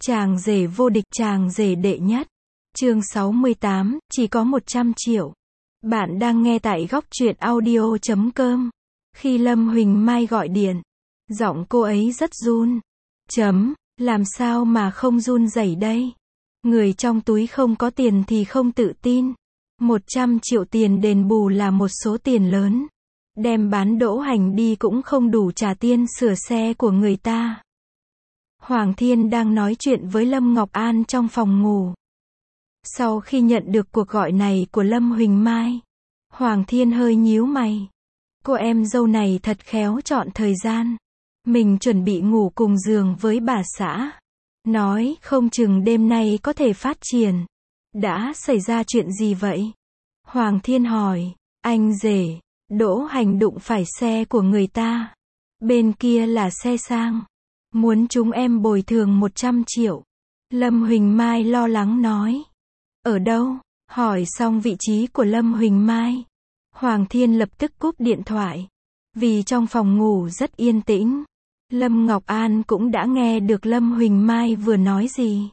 Chàng rể vô địch, chàng rể đệ nhất. Chương 68, chỉ có 100 triệu. Bạn đang nghe tại góc truyện audio.com. Khi Lâm Huỳnh Mai gọi điện, giọng cô ấy rất run. Làm sao mà không run rẩy đây? Người trong túi không có tiền thì không tự tin. 100 triệu tiền đền bù là một số tiền lớn. Đem bán Đỗ Hành đi cũng không đủ trả tiền sửa xe của người ta. Hoàng Thiên đang nói chuyện với Lâm Ngọc An trong phòng ngủ. Sau khi nhận được cuộc gọi này của Lâm Huỳnh Mai, Hoàng Thiên hơi nhíu mày. Cô em dâu này thật khéo chọn thời gian. Mình chuẩn bị ngủ cùng giường với bà xã. Nói không chừng đêm nay có thể phát triển. Đã xảy ra chuyện gì vậy? Hoàng Thiên hỏi. Anh rể, Đỗ Hành đụng phải xe của người ta. Bên kia là xe sang. Muốn chúng em bồi thường 100 triệu. Lâm Huỳnh Mai lo lắng nói. Ở đâu? Hỏi xong vị trí của Lâm Huỳnh Mai, Hoàng Thiên lập tức cúp điện thoại. Vì trong phòng ngủ rất yên tĩnh. Lâm Ngọc An cũng đã nghe được Lâm Huỳnh Mai vừa nói gì.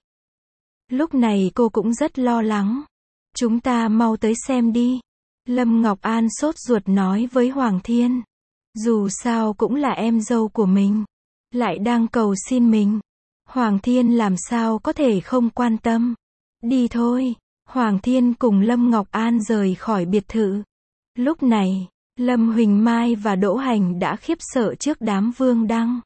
Lúc này cô cũng rất lo lắng. Chúng ta mau tới xem đi. Lâm Ngọc An sốt ruột nói với Hoàng Thiên. Dù sao cũng là em dâu của mình. Lại đang cầu xin mình. Hoàng Thiên làm sao có thể không quan tâm. Đi thôi. Hoàng Thiên cùng Lâm Ngọc An rời khỏi biệt thự. Lúc này, Lâm Huỳnh Mai và Đỗ Hành đã khiếp sợ trước đám Vương Đăng.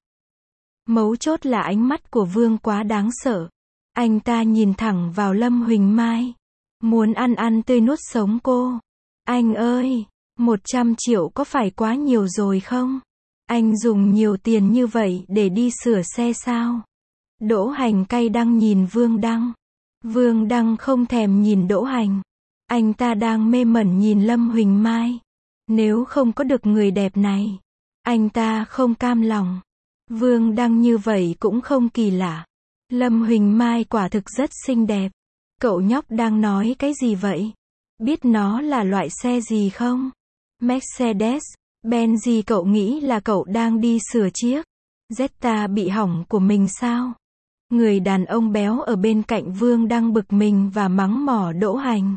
Mấu chốt là ánh mắt của Vương quá đáng sợ. Anh ta nhìn thẳng vào Lâm Huỳnh Mai. Muốn ăn tươi nuốt sống cô. Anh ơi, 100 triệu có phải quá nhiều rồi không? Anh dùng nhiều tiền như vậy để đi sửa xe sao? Đỗ Hành cay đắng nhìn Vương Đăng. Vương Đăng không thèm nhìn Đỗ Hành. Anh ta đang mê mẩn nhìn Lâm Huỳnh Mai. Nếu không có được người đẹp này, anh ta không cam lòng. Vương Đăng như vậy cũng không kỳ lạ. Lâm Huỳnh Mai quả thực rất xinh đẹp. Cậu nhóc đang nói cái gì vậy? Biết nó là loại xe gì không? Mercedes, Benz gì? Cậu nghĩ là cậu đang đi sửa chiếc Jetta bị hỏng của mình sao? Người đàn ông béo ở bên cạnh Vương đang bực mình và mắng mỏ Đỗ Hành.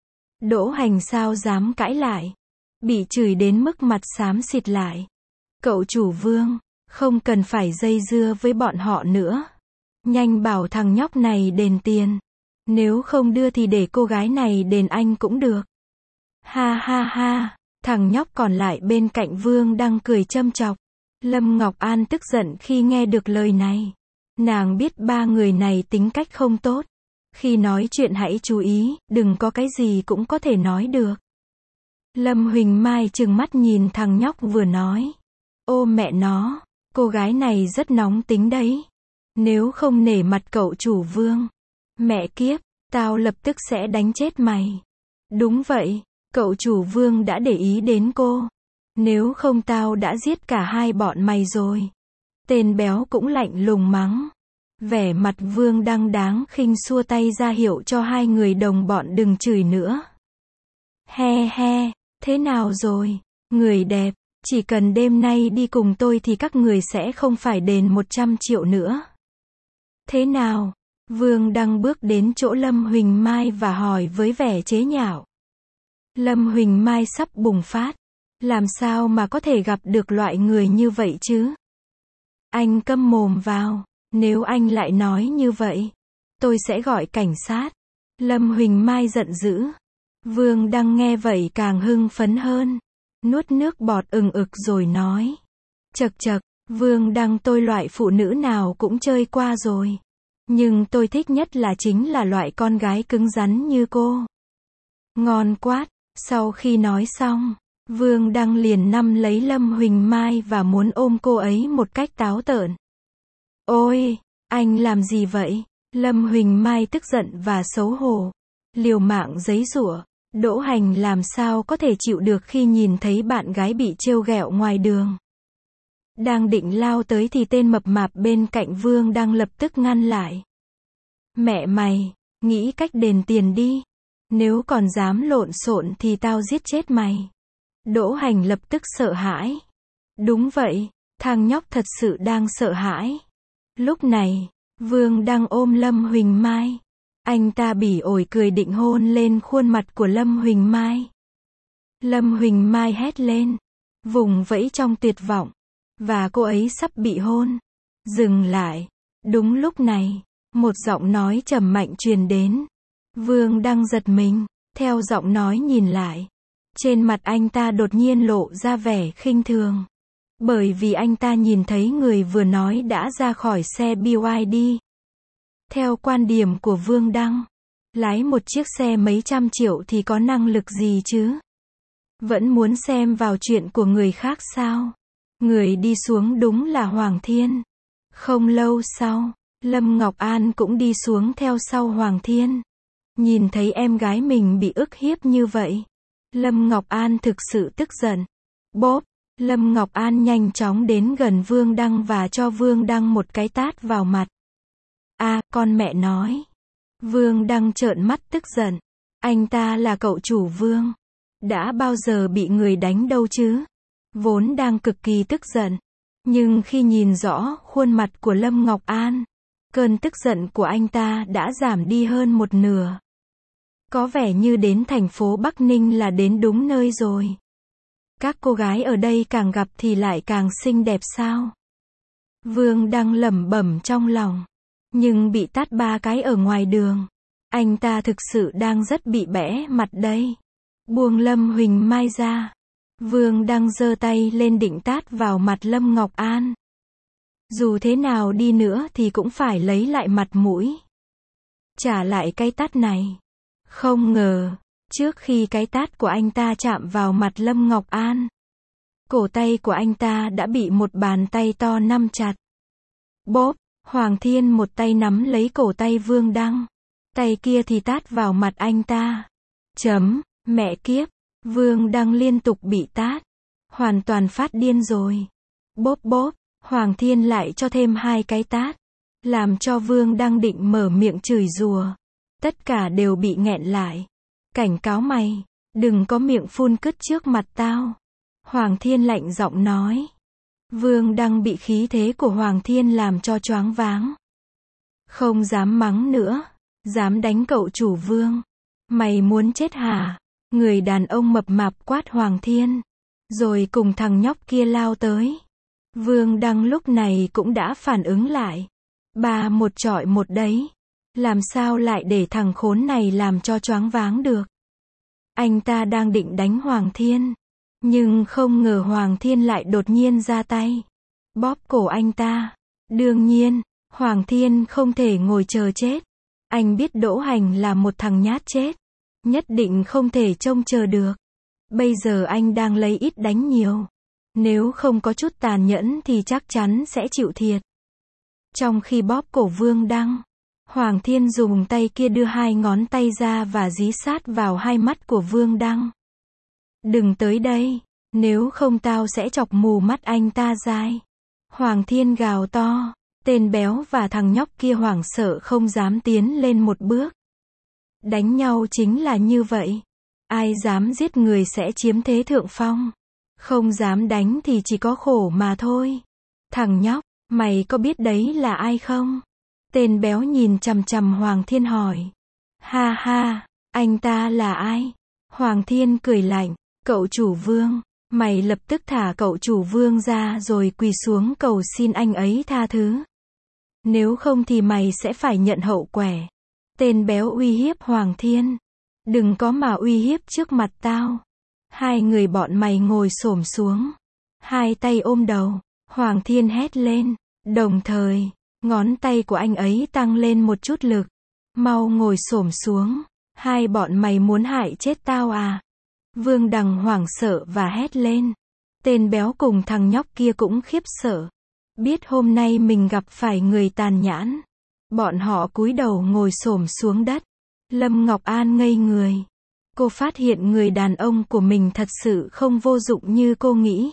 Đỗ Hành sao dám cãi lại? Bị chửi đến mức mặt xám xịt lại. Cậu chủ Vương, không cần phải dây dưa với bọn họ nữa. Nhanh bảo thằng nhóc này đền tiền. Nếu không đưa thì để cô gái này đền anh cũng được. Ha ha ha, thằng nhóc còn lại bên cạnh Vương đang cười châm chọc. Lâm Ngọc An tức giận khi nghe được lời này. Nàng biết ba người này tính cách không tốt. Khi nói chuyện hãy chú ý, đừng có cái gì cũng có thể nói được. Lâm Huỳnh Mai trừng mắt nhìn thằng nhóc vừa nói. Ô mẹ nó, cô gái này rất nóng tính đấy. Nếu không nể mặt cậu chủ Vương, mẹ kiếp, tao lập tức sẽ đánh chết mày. Đúng vậy, cậu chủ Vương đã để ý đến cô. Nếu không tao đã giết cả hai bọn mày rồi. Tên béo cũng lạnh lùng mắng. Vẻ mặt Vương Đăng đáng khinh xua tay ra hiệu cho hai người đồng bọn đừng chửi nữa. He he, thế nào rồi, người đẹp, chỉ cần đêm nay đi cùng tôi thì các người sẽ không phải đền 100 triệu nữa. Thế nào? Vương Đăng bước đến chỗ Lâm Huỳnh Mai và hỏi với vẻ chế nhạo. Lâm Huỳnh Mai sắp bùng phát. Làm sao mà có thể gặp được loại người như vậy chứ? Anh câm mồm vào. Nếu anh lại nói như vậy, tôi sẽ gọi cảnh sát. Lâm Huỳnh Mai giận dữ. Vương Đăng nghe vậy càng hưng phấn hơn. Nuốt nước bọt ừng ực rồi nói. Chậc chậc, Vương Đăng tôi loại phụ nữ nào cũng chơi qua rồi. Nhưng tôi thích nhất là chính là loại con gái cứng rắn như cô. Ngon quá. Sau khi nói xong, Vương Đăng liền nắm lấy Lâm Huỳnh Mai và muốn ôm cô ấy một cách táo tợn. Ôi, anh làm gì vậy? Lâm Huỳnh Mai tức giận và xấu hổ. Liều mạng giãy giụa. Đỗ Hành làm sao có thể chịu được khi nhìn thấy bạn gái bị trêu ghẹo ngoài đường. Đang định lao tới thì tên mập mạp bên cạnh Vương đang lập tức ngăn lại. Mẹ mày, nghĩ cách đền tiền đi. Nếu còn dám lộn xộn thì tao giết chết mày. Đỗ Hành lập tức sợ hãi. Đúng vậy, thằng nhóc thật sự đang sợ hãi. Lúc này, Vương Đăng ôm Lâm Huỳnh Mai. Anh ta bỉ ổi cười định hôn lên khuôn mặt của Lâm Huỳnh Mai. Lâm Huỳnh Mai hét lên, vùng vẫy trong tuyệt vọng. Và cô ấy sắp bị hôn. Dừng lại. Đúng lúc này, một giọng nói trầm mạnh truyền đến. Vương Đăng giật mình, theo giọng nói nhìn lại. Trên mặt anh ta đột nhiên lộ ra vẻ khinh thường. Bởi vì anh ta nhìn thấy người vừa nói đã ra khỏi xe BYD. Theo quan điểm của Vương Đăng, lái một chiếc xe mấy trăm triệu thì có năng lực gì chứ? Vẫn muốn xem vào chuyện của người khác sao? Người đi xuống đúng là Hoàng Thiên. Không lâu sau, Lâm Ngọc An cũng đi xuống theo sau Hoàng Thiên. Nhìn thấy em gái mình bị ức hiếp như vậy, Lâm Ngọc An thực sự tức giận. Bốp, Lâm Ngọc An nhanh chóng đến gần Vương Đăng và cho Vương Đăng một cái tát vào mặt. Con mẹ nói. Vương Đăng trợn mắt tức giận. Anh ta là cậu chủ Vương. Đã bao giờ bị người đánh đâu chứ? Vốn đang cực kỳ tức giận. Nhưng khi nhìn rõ khuôn mặt của Lâm Ngọc An, cơn tức giận của anh ta đã giảm đi hơn một nửa. Có vẻ như đến thành phố Bắc Ninh là đến đúng nơi rồi. Các cô gái ở đây càng gặp thì lại càng xinh đẹp sao? Vương Đăng lẩm bẩm trong lòng. Nhưng bị tát 3 cái ở ngoài đường. Anh ta thực sự đang rất bị bẽ mặt đây. Buông Lâm Huỳnh Mai ra. Vương Đăng giơ tay lên định tát vào mặt Lâm Ngọc An. Dù thế nào đi nữa thì cũng phải lấy lại mặt mũi. Trả lại cái tát này. Không ngờ, trước khi cái tát của anh ta chạm vào mặt Lâm Ngọc An, cổ tay của anh ta đã bị một bàn tay to nắm chặt. Bốp, Hoàng Thiên một tay nắm lấy cổ tay Vương Đăng. Tay kia thì tát vào mặt anh ta. Mẹ kiếp, Vương Đăng liên tục bị tát. Hoàn toàn phát điên rồi. Bốp bốp, Hoàng Thiên lại cho thêm 2 cái tát. Làm cho Vương Đăng định mở miệng chửi rủa. Tất cả đều bị nghẹn lại. Cảnh cáo mày, đừng có miệng phun cứt trước mặt tao. Hoàng Thiên lạnh giọng nói. Vương Đăng bị khí thế của Hoàng Thiên làm cho choáng váng. Không dám mắng nữa, dám đánh cậu chủ Vương. Mày muốn chết hả? Người đàn ông mập mạp quát Hoàng Thiên. Rồi cùng thằng nhóc kia lao tới. Vương Đăng lúc này cũng đã phản ứng lại. 3 một chọi một đấy. Làm sao lại để thằng khốn này làm cho choáng váng được? Anh ta đang định đánh Hoàng Thiên. Nhưng không ngờ Hoàng Thiên lại đột nhiên ra tay. Bóp cổ anh ta. Đương nhiên, Hoàng Thiên không thể ngồi chờ chết. Anh biết Đỗ Hành là một thằng nhát chết. Nhất định không thể trông chờ được. Bây giờ anh đang lấy ít đánh nhiều. Nếu không có chút tàn nhẫn thì chắc chắn sẽ chịu thiệt. Trong khi bóp cổ Vương Đăng, Hoàng Thiên dùng tay kia đưa 2 ngón tay ra và dí sát vào hai mắt của Vương Đăng. Đừng tới đây, nếu không tao sẽ chọc mù mắt anh ta dai. Hoàng Thiên gào to, tên béo và thằng nhóc kia hoảng sợ không dám tiến lên một bước. Đánh nhau chính là như vậy. Ai dám giết người sẽ chiếm thế thượng phong. Không dám đánh thì chỉ có khổ mà thôi. Thằng nhóc, mày có biết đấy là ai không? Tên béo nhìn chằm chằm Hoàng Thiên hỏi. Ha ha, anh ta là ai? Hoàng Thiên cười lạnh, cậu chủ Vương. Mày lập tức thả cậu chủ Vương ra rồi quỳ xuống cầu xin anh ấy tha thứ. Nếu không thì mày sẽ phải nhận hậu quả. Tên béo uy hiếp Hoàng Thiên. Đừng có mà uy hiếp trước mặt tao. 2 người bọn mày ngồi xổm xuống. 2 tay ôm đầu. Hoàng Thiên hét lên. Đồng thời, ngón tay của anh ấy tăng lên một chút lực. Mau ngồi xổm xuống. 2 bọn mày muốn hại chết tao à? Vương Đằng hoảng sợ và hét lên. Tên béo cùng thằng nhóc kia cũng khiếp sợ. Biết hôm nay mình gặp phải người tàn nhẫn. Bọn họ cúi đầu ngồi xổm xuống đất. Lâm Ngọc An ngây người. Cô phát hiện người đàn ông của mình thật sự không vô dụng như cô nghĩ.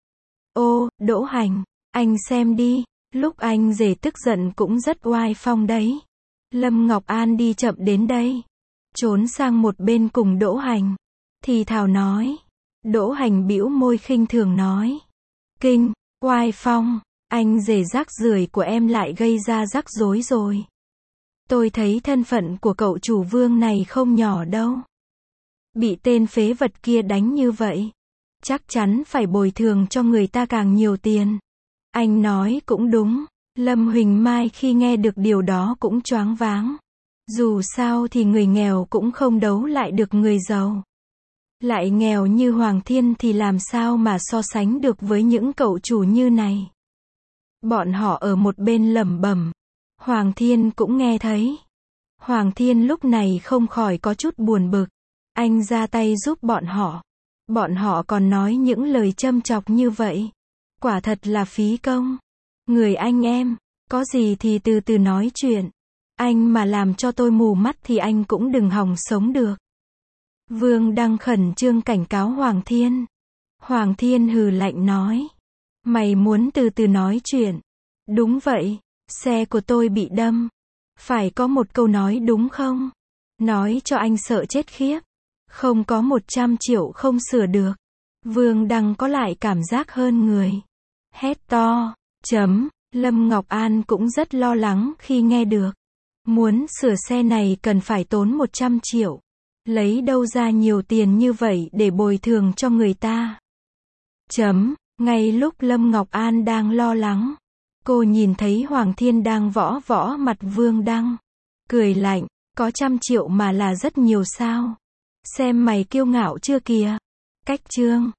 Ô, Đỗ Hành, anh xem đi, lúc anh rể tức giận cũng rất oai phong đấy. Lâm Ngọc An đi chậm đến đây. Trốn sang một bên cùng Đỗ Hành. Thì thào nói. Đỗ Hành bĩu môi khinh thường nói. Kinh, oai phong, Anh rể rác rưởi của em lại gây ra rắc rối rồi. Tôi thấy thân phận của cậu chủ Vương này không nhỏ đâu. Bị tên phế vật kia đánh như vậy, chắc chắn phải bồi thường cho người ta càng nhiều tiền. Anh nói cũng đúng. Lâm Huỳnh Mai khi nghe được điều đó cũng choáng váng. Dù sao thì người nghèo cũng không đấu lại được người giàu. Lại nghèo như Hoàng Thiên thì làm sao mà so sánh được với những cậu chủ như này. Bọn họ ở một bên lẩm bẩm. Hoàng Thiên cũng nghe thấy. Hoàng Thiên lúc này không khỏi có chút buồn bực. Anh ra tay giúp bọn họ. Bọn họ còn nói những lời châm chọc như vậy. Quả thật là phí công. Người anh em, có gì thì từ từ nói chuyện. Anh mà làm cho tôi mù mắt thì anh cũng đừng hòng sống được. Vương Đăng khẩn trương cảnh cáo Hoàng Thiên. Hoàng Thiên hừ lạnh nói. Mày muốn từ từ nói chuyện. Đúng vậy, xe của tôi bị đâm. Phải có một câu nói đúng không? Nói cho anh sợ chết khiếp. Không có 100 triệu không sửa được. Vương Đăng có lại cảm giác hơn người. Hét to. Lâm Ngọc An cũng rất lo lắng khi nghe được. Muốn sửa xe này cần phải tốn 100 triệu. Lấy đâu ra nhiều tiền như vậy để bồi thường cho người ta. Ngay lúc Lâm Ngọc An đang lo lắng, cô nhìn thấy Hoàng Thiên đang võ mặt Vương Đăng. Cười lạnh, có 100 triệu mà là rất nhiều sao? Xem mày kiêu ngạo chưa kìa. Cách chương